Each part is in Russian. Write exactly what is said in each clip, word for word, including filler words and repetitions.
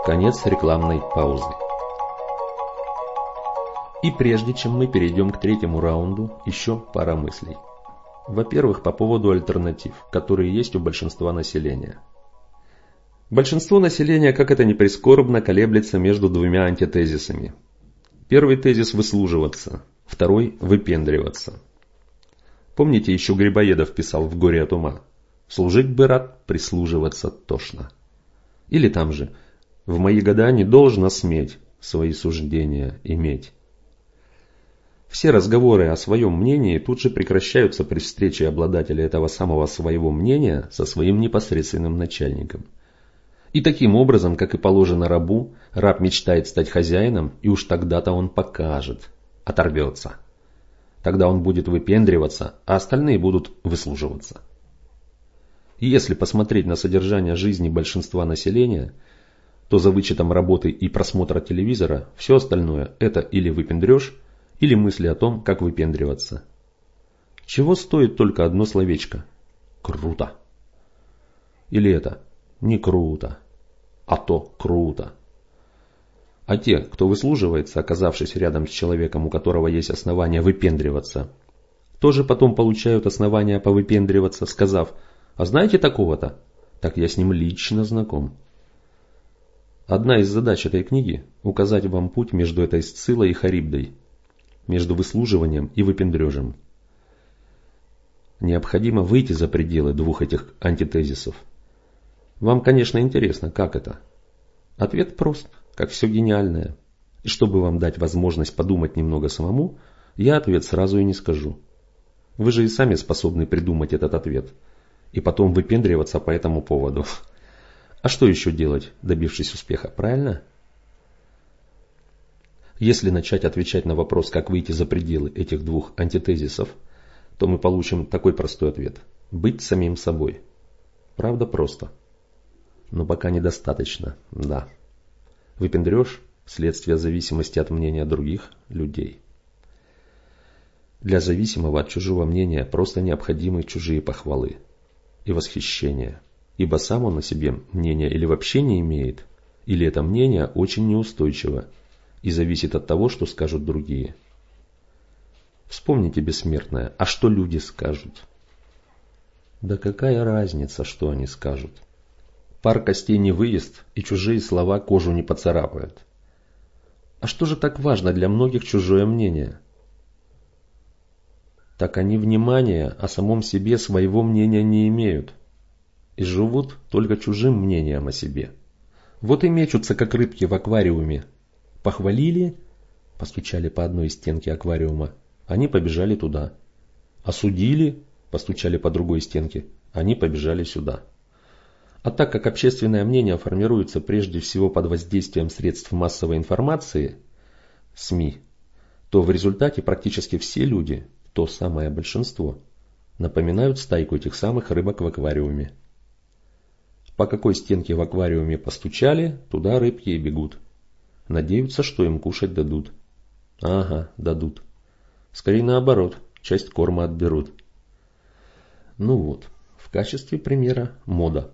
Конец рекламной паузы. И прежде чем мы перейдем к третьему раунду, еще пара мыслей. Во-первых, по поводу альтернатив, которые есть у большинства населения. Большинство населения, как это ни прискорбно, колеблется между двумя антитезисами. Первый тезис – выслуживаться, второй – выпендриваться. Помните, еще Грибоедов писал в «Горе от ума»: «Служить бы рад, прислуживаться тошно». Или там же: «В мои года не должно сметь свои суждения иметь». Все разговоры о своем мнении тут же прекращаются при встрече обладателя этого самого своего мнения со своим непосредственным начальником. И таким образом, как и положено рабу, раб мечтает стать хозяином, и уж тогда-то он покажет, оторвется. Тогда он будет выпендриваться, а остальные будут выслуживаться. И если посмотреть на содержание жизни большинства населения, то за вычетом работы и просмотра телевизора, все остальное – это или выпендреж, или мысли о том, как выпендриваться. Чего стоит только одно словечко – круто. Или это не круто, а то круто. А те, кто выслуживается, оказавшись рядом с человеком, у которого есть основания выпендриваться, тоже потом получают основания повыпендриваться, сказав: «А знаете такого-то? Так я с ним лично знаком». Одна из задач этой книги – указать вам путь между этой Сциллой и Харибдой, между выслуживанием и выпендрежем. Необходимо выйти за пределы двух этих антитезисов. Вам, конечно, интересно, как это? Ответ прост, как все гениальное. И чтобы вам дать возможность подумать немного самому, я ответ сразу и не скажу. Вы же и сами способны придумать этот ответ и потом выпендриваться по этому поводу. А что еще делать, добившись успеха, правильно? Если начать отвечать на вопрос, как выйти за пределы этих двух антитезисов, то мы получим такой простой ответ: быть самим собой. Правда, просто. Но пока недостаточно, да. Выпендреж – следствие зависимости от мнения других людей. Для зависимого от чужого мнения просто необходимы чужие похвалы и восхищения, ибо сам он о себе мнения или вообще не имеет, или это мнение очень неустойчиво и зависит от того, что скажут другие. Вспомните бессмертное: а что люди скажут? Да какая разница, что они скажут? Пар костей не выест, и чужие слова кожу не поцарапают. А что же так важно для многих чужое мнение? Так они внимания о самом себе своего мнения не имеют и живут только чужим мнением о себе. Вот и мечутся, как рыбки в аквариуме. Похвалили, постучали по одной стенке аквариума, они побежали туда. Осудили, постучали по другой стенке, они побежали сюда. А так как общественное мнение формируется прежде всего под воздействием средств массовой информации, СМИ, то в результате практически все люди, то самое большинство, напоминают стайку этих самых рыбок в аквариуме. По какой стенке в аквариуме постучали, туда рыбки и бегут. Надеются, что им кушать дадут. Ага, дадут. Скорее наоборот, часть корма отберут. Ну вот, в качестве примера мода.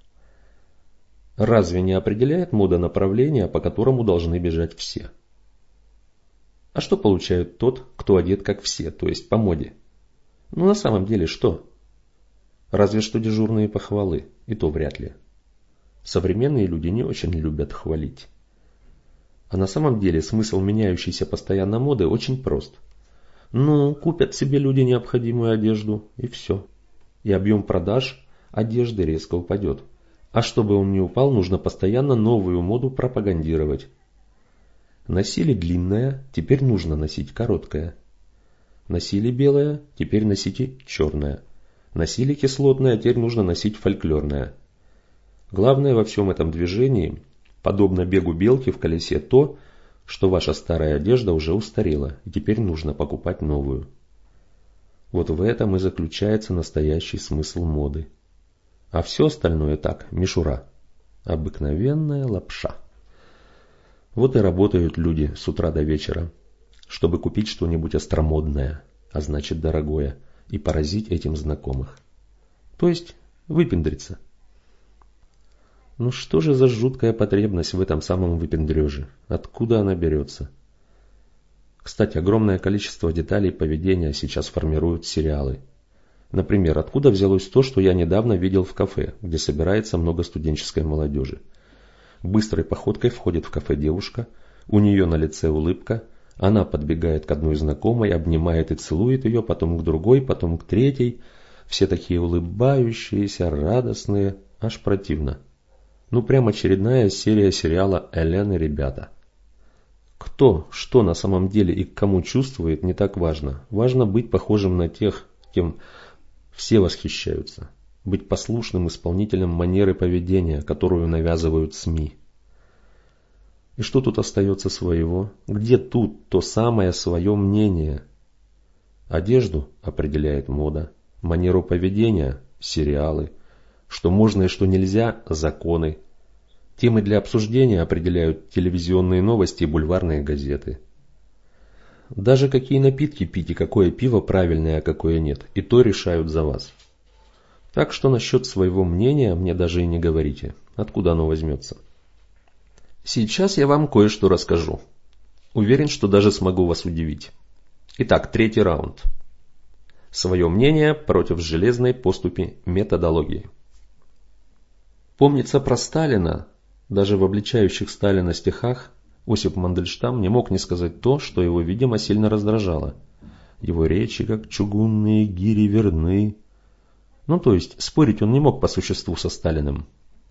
Разве не определяет мода направление, по которому должны бежать все? А что получает тот, кто одет как все, то есть по моде? Ну на самом деле что? Разве что дежурные похвалы, и то вряд ли. Современные люди не очень любят хвалить. А на самом деле смысл меняющейся постоянно моды очень прост. Ну, купят себе люди необходимую одежду, и все. И объем продаж одежды резко упадет. А чтобы он не упал, нужно постоянно новую моду пропагандировать. Носили длинное, теперь нужно носить короткое. Носили белое, теперь носите черное. Носили кислотное, теперь нужно носить фольклорное. Главное во всем этом движении, подобно бегу белки в колесе, то, что ваша старая одежда уже устарела, и теперь нужно покупать новую. Вот в этом и заключается настоящий смысл моды. А все остальное так, мишура. Обыкновенная лапша. Вот и работают люди с утра до вечера, чтобы купить что-нибудь остромодное, а значит дорогое, и поразить этим знакомых. То есть выпендриться. Ну что же за жуткая потребность в этом самом выпендреже? Откуда она берется? Кстати, огромное количество деталей поведения сейчас формируют сериалы. Например, откуда взялось то, что я недавно видел в кафе, где собирается много студенческой молодежи. Быстрой походкой входит в кафе девушка, у нее на лице улыбка, она подбегает к одной знакомой, обнимает и целует ее, потом к другой, потом к третьей. Все такие улыбающиеся, радостные, аж противно. Ну прям очередная серия сериала «Элен и ребята». Кто, что на самом деле и к кому чувствует, не так важно. Важно быть похожим на тех, кем все восхищаются. Быть послушным исполнителем манеры поведения, которую навязывают СМИ. И что тут остается своего? Где тут то самое свое мнение? Одежду определяет мода, манеру поведения – сериалы, что можно и что нельзя – законы. Темы для обсуждения определяют телевизионные новости и бульварные газеты. Даже какие напитки пить и какое пиво правильное, а какое нет, и то решают за вас. Так что насчет своего мнения мне даже и не говорите, откуда оно возьмется. Сейчас я вам кое-что расскажу. Уверен, что даже смогу вас удивить. Итак, третий раунд. Свое мнение против железной поступи методологии. Помнится про Сталина, даже в обличающих Сталина стихах, Осип Мандельштам не мог не сказать то, что его, видимо, сильно раздражало. Его речи, как чугунные гири, верны. Ну, то есть, спорить он не мог по существу со Сталиным.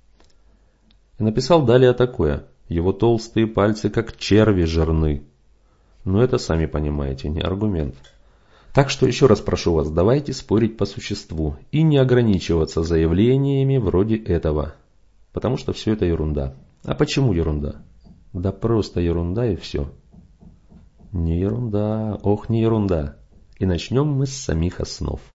И написал далее такое. Его толстые пальцы, как черви, жирны. Но это, сами понимаете, не аргумент. Так что еще раз прошу вас, давайте спорить по существу и не ограничиваться заявлениями вроде этого. Потому что все это ерунда. А почему ерунда? Да просто ерунда и все. Не ерунда, ох не ерунда. И начнем мы с самих основ.